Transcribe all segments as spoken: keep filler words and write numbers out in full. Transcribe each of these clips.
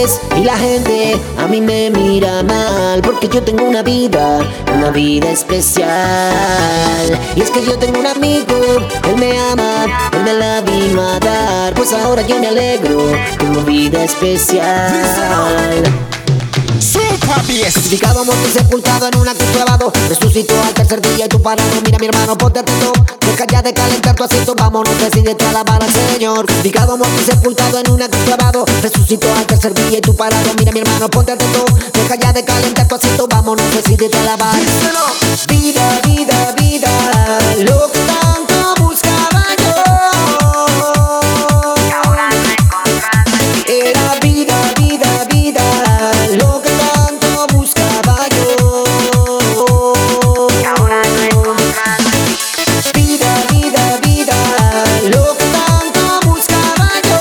ves y la gente a mí me mira mal, porque yo tengo una vida, una vida especial. Y es que yo tengo un amigo, él me ama, él me la vino a dar, pues ahora yo me alegro, tengo vida especial. Crucificado, muerto y sepultado en un acto clavado, resucitó al tercer día y tú parado. Mira mi hermano, ponte atento, deja ya de calentar tu asiento, vámonos, decídete a alabar al Señor. Crucificado, muerto y sepultado en un acto clavado, resucitó al tercer día y tú parado. Mira mi hermano, ponte atento, deja ya de calentar tu asiento, vámonos, decídete a alabar. Vida, vida, vida, lo que tanto buscaba yo. Era vida, vida, vida, lo que tanto buscaba yo. Vida, vida, vida, lo que tanto buscaba yo.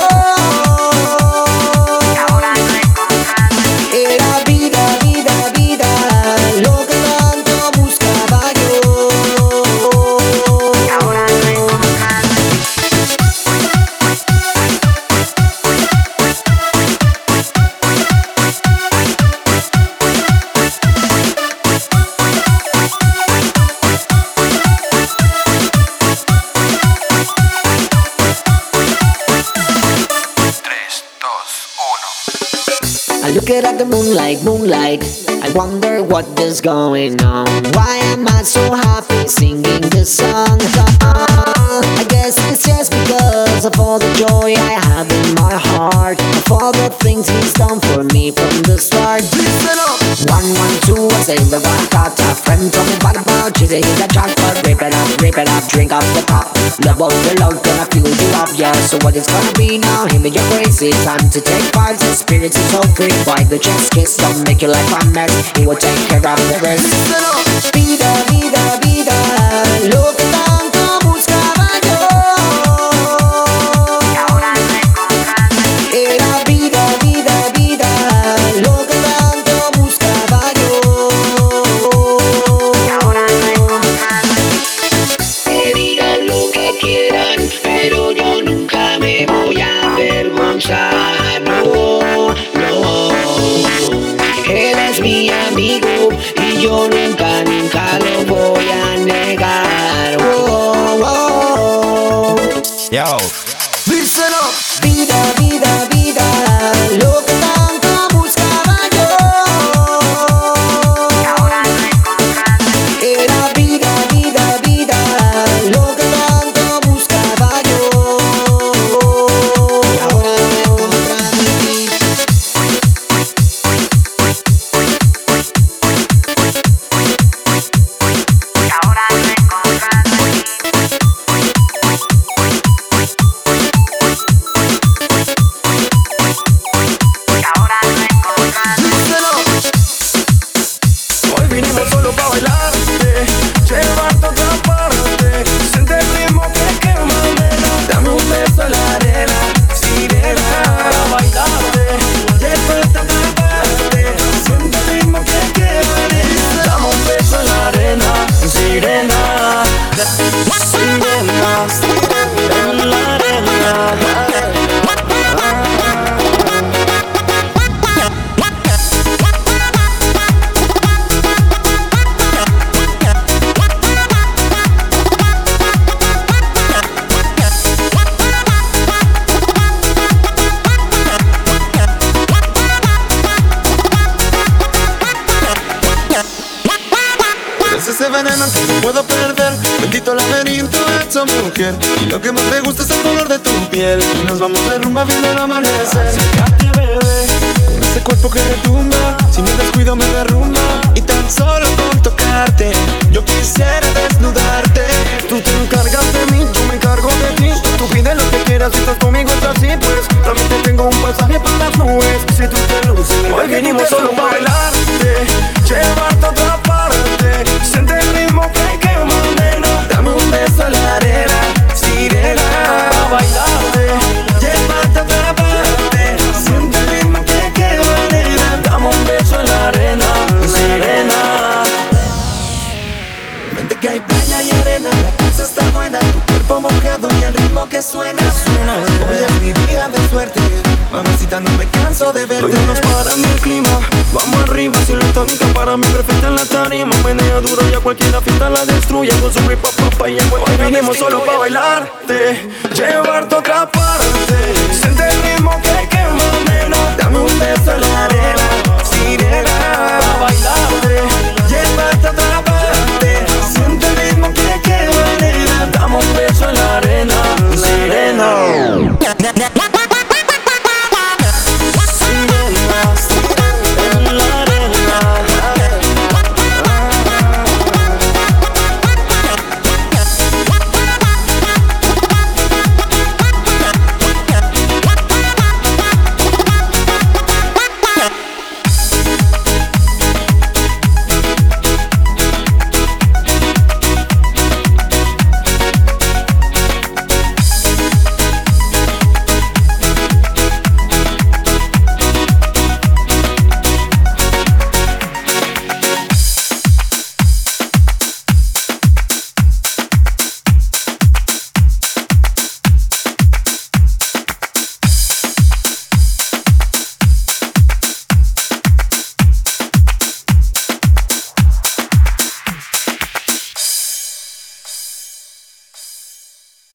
Era vida, vida, vida, lo que tanto buscaba yo. I look at the moonlight, moonlight, I wonder what is going on. Why am I so happy singing this song? Uh, I guess it's just because of all the joy I have in my heart, of all the things he's done for me from the start. One, one, two, I say the rock got a friend from me, but about you, he's a jackpot. Rip it up, rip it up, drink off the top. Love of the Lord, gonna fuel you up, yeah. So what it's gonna be now? Hear me, your grace, it's time to take part. The spirit is so free. Why the chest kiss don't make you like a mess? He will take care of the rest. Vida, vida, vida, lo que tanto buscaba yo. Era vida, vida, vida, lo que tanto buscaba yo. Que digan lo que quieran, pero yo nunca me voy a avergonzar. No, no. Él es mi amigo y yo nunca, nunca lo voy a negar. Oh, oh, oh. Yo. Díselo. Vida, vida, vida, lo que tanto buscaba yo. Era vida, vida, vida, lo que tanto buscaba yo. Y ahora me encontré a mí. Hoy vinimos solo pa' bailarte, llevarte a otra parte. Siente el ritmo que quema, nena. Dame un beso en la arena, sirena. Pa' bailarte, llevarte a otra parte. Siente el ritmo que quema, nena. Dame un beso en la arena, sirena. Sirena, sirena en la arena. Es ese veneno que no puedo perder. Bendito laberinto hecho mujer. Y lo que más me gusta es el color de tu piel. Y nos vamos de rumba viendo el amanecer. Acércate, bebé, con ese cuerpo que retumba. Si me descuido me derrumba. Y tan solo con tocarte yo quisiera desnudarte. Tú te encargas de mí, yo me encargo de ti. Tú pides lo que quieras, si estás conmigo es así pues. También te tengo un pasaje para las nubes. Si tú te luces, hoy venimos solo para bailarte, llevarte a otra parte. Siente el ritmo que quema, nena. Dame un beso en la arena, sirena. Pa' bailarte, llevarte a otra parte. Siente el ritmo que quema, nena. Dame un beso en la arena, sirena. Vente que hay playa y arena, la cosa está buena. Tu cuerpo mojado y el ritmo que suena, suena. Hoy es mi día de suerte. Mamacita, no me canso de verte. Hoy no nos para mi clima, vamos arriba. Silueta única para mí, perfecta en la tarima. Menea duro y a cualquiera fiesta la destruye. Con su rip pa y hoy vinimos solo pa' bailarte, llevarte a otra parte. Siente el ritmo que quema, nena. Dame un beso en la